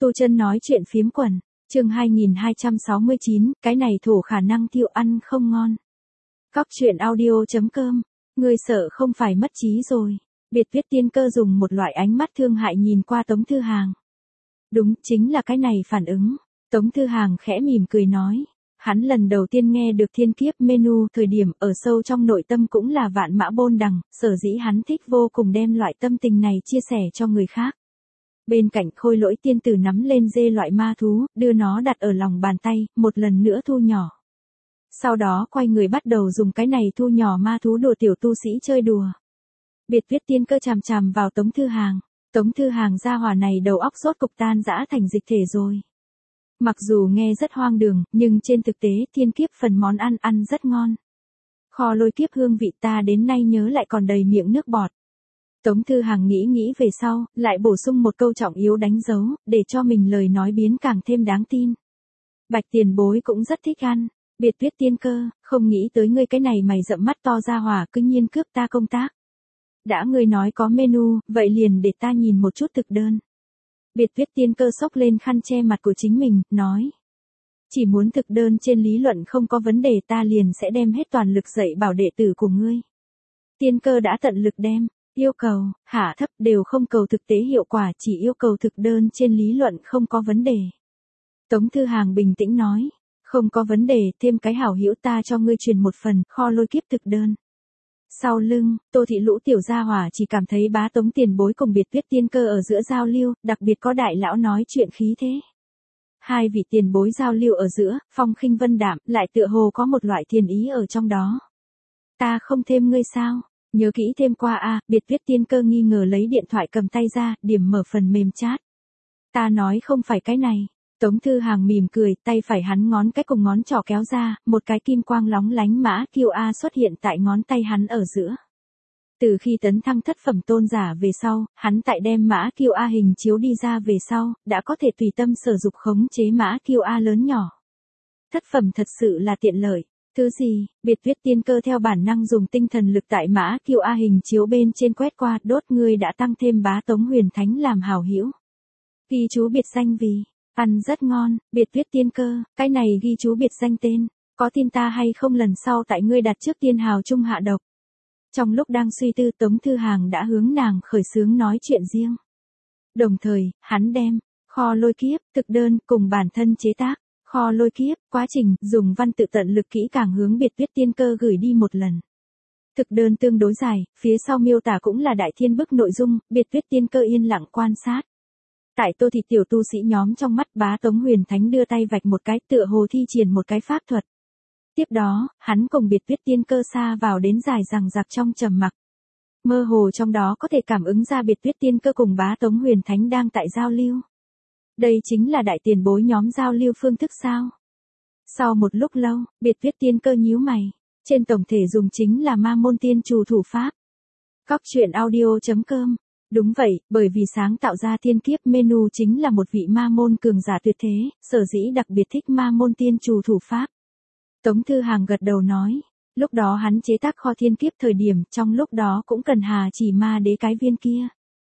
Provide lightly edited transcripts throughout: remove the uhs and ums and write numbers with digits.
Tu Chân nói chuyện phiếm quần, chương 2269, cái này thổ khả năng tiêu ăn không ngon. Cóc truyện audio.com, ngươi sợ không phải mất trí rồi. Biệt Viết Tiên Cơ dùng một loại ánh mắt thương hại nhìn qua Tống Thư Hàng. Đúng, chính là cái này phản ứng. Tống Thư Hàng khẽ mỉm cười nói. Hắn lần đầu tiên nghe được thiên kiếp menu thời điểm ở sâu trong nội tâm cũng là vạn mã bôn đằng, sở dĩ hắn thích vô cùng đem loại tâm tình này chia sẻ cho người khác. Bên cạnh Khôi Lỗi tiên tử nắm lên dê loại ma thú, đưa nó đặt ở lòng bàn tay, một lần nữa thu nhỏ. Sau đó quay người bắt đầu dùng cái này thu nhỏ ma thú đùa tiểu tu sĩ chơi đùa. Biệt Viết Tiên Cơ chằm chằm vào Tống Thư Hàng. Tống Thư Hàng gia hỏa này đầu óc sốt cục tan rã thành dịch thể rồi. Mặc dù nghe rất hoang đường, nhưng trên thực tế thiên kiếp phần món ăn rất ngon. Kho Lôi Kiếp hương vị ta đến nay nhớ lại còn đầy miệng nước bọt. Tống Thư Hàng nghĩ về sau, lại bổ sung một câu trọng yếu đánh dấu, để cho mình lời nói biến càng thêm đáng tin. Bạch tiền bối cũng rất thích ăn. Biệt Viết Tiên Cơ, không nghĩ tới ngươi cái này mày rậm mắt to ra hỏa cứ nhiên cướp ta công tác. Đã ngươi nói có menu, vậy liền để ta nhìn một chút thực đơn. Biệt Viết Tiên Cơ xốc lên khăn che mặt của chính mình, nói. Chỉ muốn thực đơn trên lý luận không có vấn đề ta liền sẽ đem hết toàn lực dạy bảo đệ tử của ngươi. Tiên Cơ đã tận lực đem, yêu cầu, hạ thấp đều không cầu thực tế hiệu quả chỉ yêu cầu thực đơn trên lý luận không có vấn đề. Tống Thư Hàng bình tĩnh nói. Không có vấn đề, thêm cái hảo hữu ta cho ngươi truyền một phần, Kho Lôi Kiếp thực đơn. Sau lưng, Tô Thị Lũ tiểu gia hỏa chỉ cảm thấy bá Tống tiền bối cùng Biệt Viết Tiên Cơ ở giữa giao lưu, đặc biệt có đại lão nói chuyện khí thế. Hai vị tiền bối giao lưu ở giữa, phong khinh vân đạm, lại tựa hồ có một loại thiền ý ở trong đó. Ta không thêm ngươi sao? Nhớ kỹ thêm qua a. Biệt Viết Tiên Cơ nghi ngờ lấy điện thoại cầm tay ra, điểm mở phần mềm chat. Ta nói không phải cái này. Tống Thư Hàng mỉm cười, tay phải hắn ngón cái cùng ngón trỏ kéo ra, một cái kim quang lóng lánh mã QA xuất hiện tại ngón tay hắn ở giữa. Từ khi tấn thăng thất phẩm tôn giả về sau, hắn tại đem mã QA hình chiếu đi ra về sau, đã có thể tùy tâm sử dụng khống chế mã QA lớn nhỏ. Thất phẩm thật sự là tiện lợi. Thứ gì, Biệt Viết Tiên Cơ theo bản năng dùng tinh thần lực tại mã QA hình chiếu bên trên quét qua, đốt ngươi đã tăng thêm bá Tống Huyền Thánh làm hảo hữu. Ghi chú biệt danh vì ăn rất ngon, Biệt Viết Tiên Cơ, cái này ghi chú biệt danh tên, có tin ta hay không lần sau tại ngươi đặt trước tiên hào trung hạ độc. Trong lúc đang suy tư Tống Thư Hàng đã hướng nàng khởi xướng nói chuyện riêng. Đồng thời, hắn đem, Kho Lôi Kiếp, thực đơn cùng bản thân chế tác, Kho Lôi Kiếp, quá trình, dùng văn tự tận lực kỹ càng hướng Biệt Viết Tiên Cơ gửi đi một lần. Thực đơn tương đối dài, phía sau miêu tả cũng là đại thiên bức nội dung, Biệt Viết Tiên Cơ yên lặng quan sát. Tại Tô Thị tiểu tu sĩ nhóm trong mắt bá Tống Huyền Thánh đưa tay vạch một cái tựa hồ thi triển một cái pháp thuật. Tiếp đó, hắn cùng Biệt Viết Tiên Cơ xa vào đến dài rằng rạc trong trầm mặc. Mơ hồ trong đó có thể cảm ứng ra Biệt Viết Tiên Cơ cùng bá Tống Huyền Thánh đang tại giao lưu. Đây chính là đại tiền bối nhóm giao lưu phương thức sao? Sau một lúc lâu, Biệt Viết Tiên Cơ nhíu mày. Trên tổng thể dùng chính là ma môn tiên trù thủ pháp. Cóc truyện audio.com. Đúng vậy, bởi vì sáng tạo ra thiên kiếp menu chính là một vị ma môn cường giả tuyệt thế, sở dĩ đặc biệt thích ma môn tiên trù thủ pháp. Tống Thư Hàng gật đầu nói, lúc đó hắn chế tác kho thiên kiếp thời điểm, trong lúc đó cũng cần hà chỉ ma đế cái viên kia.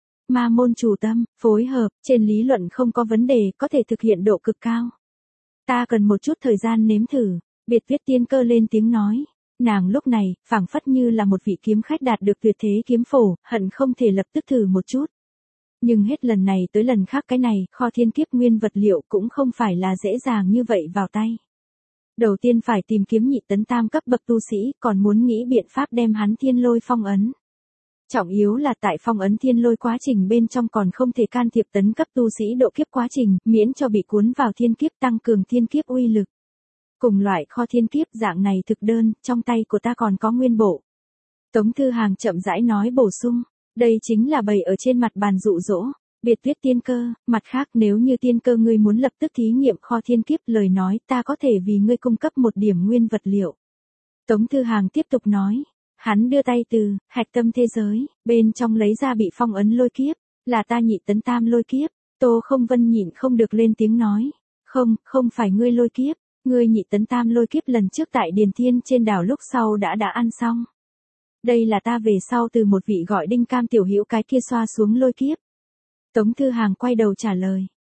Ma môn chủ tâm, phối hợp, trên lý luận không có vấn đề, có thể thực hiện độ cực cao. Ta cần một chút thời gian nếm thử, Biệt Viết Tiên Cơ lên tiếng nói. Nàng lúc này, phảng phất như là một vị kiếm khách đạt được tuyệt thế kiếm phổ, hận không thể lập tức thử một chút. Nhưng hết lần này tới lần khác cái này, kho thiên kiếp nguyên vật liệu cũng không phải là dễ dàng như vậy vào tay. Đầu tiên phải tìm kiếm nhị tấn tam cấp bậc tu sĩ, còn muốn nghĩ biện pháp đem hắn thiên lôi phong ấn. Trọng yếu là tại phong ấn thiên lôi quá trình bên trong còn không thể can thiệp tấn cấp tu sĩ độ kiếp quá trình, miễn cho bị cuốn vào thiên kiếp tăng cường thiên kiếp uy lực. Cùng loại kho thiên kiếp dạng này thực đơn, trong tay của ta còn có nguyên bộ. Tống Thư Hàng chậm rãi nói bổ sung, đây chính là bày ở trên mặt bàn dụ dỗ, Biệt Viết Tiên Cơ, mặt khác nếu như Tiên Cơ ngươi muốn lập tức thí nghiệm kho thiên kiếp lời nói ta có thể vì ngươi cung cấp một điểm nguyên vật liệu. Tống Thư Hàng tiếp tục nói, hắn đưa tay từ, hạch tâm thế giới, bên trong lấy ra bị phong ấn lôi kiếp, là ta nhị tấn tam lôi kiếp, Tô Không Vân nhịn không được lên tiếng nói, không phải ngươi lôi kiếp. Ngươi nhị tấn tam lôi kiếp lần trước tại Điền Thiên trên đảo lúc sau đã ăn xong. Đây là ta về sau từ một vị gọi Đinh Cam tiểu hữu cái kia xoa xuống lôi kiếp. Tống Thư Hàng quay đầu trả lời.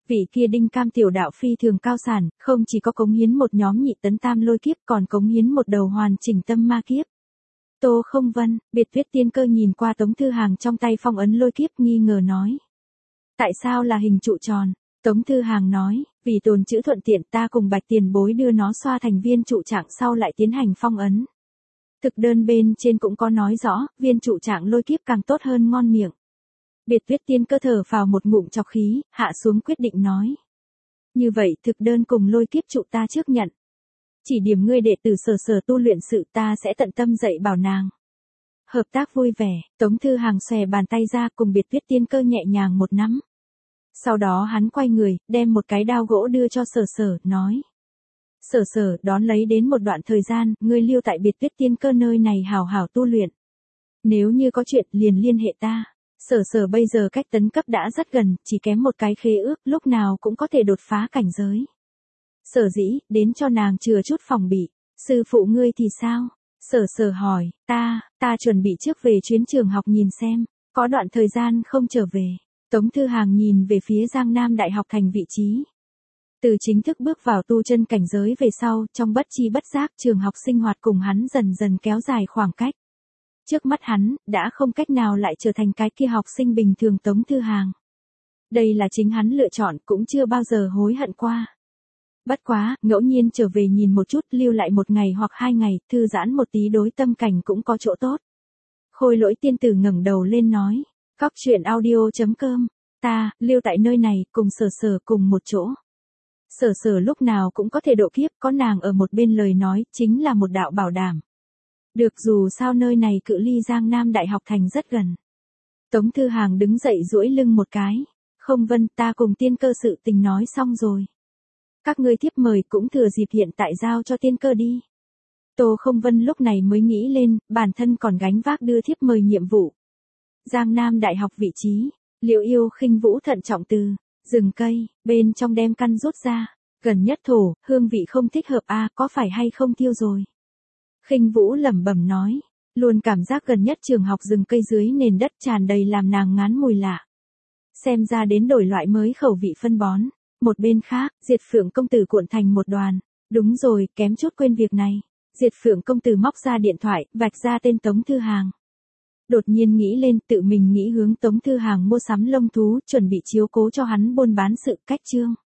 Vị kia đinh cam tiểu đạo phi thường cao sản, không chỉ có cống hiến một nhóm nhị tấn tam lôi kiếp còn cống hiến một đầu hoàn chỉnh tâm ma kiếp. Tô Không Vân, biệt viết tiên cơ nhìn qua Tống Thư Hàng trong tay phong ấn lôi kiếp nghi ngờ nói. Tại sao là hình trụ tròn? Tống Thư Hàng nói, vì tồn chữ thuận tiện ta cùng Bạch Tiền Bối đưa nó xoa thành viên trụ trạng sau lại tiến hành phong ấn. Thực đơn bên trên cũng có nói rõ, viên trụ trạng lôi kiếp càng tốt hơn ngon miệng. Biệt viết tiên cơ thở vào một ngụm chọc khí, hạ xuống quyết định nói. Như vậy thực đơn cùng lôi kiếp trụ ta trước nhận. Chỉ điểm ngươi đệ tử Sở tu luyện sự ta sẽ tận tâm dạy bảo nàng. Hợp tác vui vẻ, Tống Thư Hàng xòe bàn tay ra cùng biệt viết tiên cơ nhẹ nhàng một nắm. Sau đó hắn quay người, đem một cái đao gỗ đưa cho Sở, nói. Sở, đón lấy đến một đoạn thời gian, ngươi lưu tại biệt viết tiên cơ nơi này hào hào tu luyện. Nếu như có chuyện liền liên hệ ta. Sở bây giờ cách tấn cấp đã rất gần, chỉ kém một cái khế ước, lúc nào cũng có thể đột phá cảnh giới. Sở dĩ, đến cho nàng chừa chút phòng bị. Sư phụ ngươi thì sao? Sở hỏi, ta chuẩn bị trước về chuyến trường học nhìn xem, có đoạn thời gian không trở về. Tống Thư Hàng nhìn về phía Giang Nam Đại học thành vị trí. Từ chính thức bước vào tu chân cảnh giới về sau, trong bất chi bất giác trường học sinh hoạt cùng hắn dần dần kéo dài khoảng cách. Trước mắt hắn, đã không cách nào lại trở thành cái kia học sinh bình thường Tống Thư Hàng. Đây là chính hắn lựa chọn, cũng chưa bao giờ hối hận qua. Bất quá, ngẫu nhiên trở về nhìn một chút, lưu lại một ngày hoặc 2 ngày, thư giãn một tí đối tâm cảnh cũng có chỗ tốt. Khôi Lỗi tiên tử ngẩng đầu lên nói, Cóc truyện audio.com, ta, lưu tại nơi này, cùng Sở cùng một chỗ. Sở lúc nào cũng có thể độ kiếp, có nàng ở một bên lời nói, chính là một đạo bảo đảm. Được, dù sao nơi này cự ly Giang Nam Đại học thành rất gần. Tống Thư Hàng đứng dậy duỗi lưng một cái. Không Vân, ta cùng tiên cơ sự tình nói xong rồi. Các ngươi thiếp mời cũng thừa dịp hiện tại giao cho tiên cơ đi. Tô Không Vân lúc này mới nghĩ lên, bản thân còn gánh vác đưa thiếp mời nhiệm vụ. Giang Nam Đại học vị trí, Liệu Yêu Khinh Vũ thận trọng từ rừng cây, bên trong đem căn rút ra, gần nhất thổ, hương vị không thích hợp a, có phải hay không tiêu rồi. Khinh Vũ lẩm bẩm nói, luôn cảm giác gần nhất trường học rừng cây dưới nền đất tràn đầy làm nàng ngán mùi lạ. Xem ra đến đổi loại mới khẩu vị phân bón. Một bên khác, Diệt Phượng công tử cuộn thành một đoàn. Đúng rồi, kém chút quên việc này. Diệt Phượng công tử móc ra điện thoại, vạch ra tên Tống Thư Hàng. Đột nhiên nghĩ lên, tự mình nghĩ hướng Tống Thư Hàng mua sắm lông thú, chuẩn bị chiếu cố cho hắn buôn bán sự cách chương.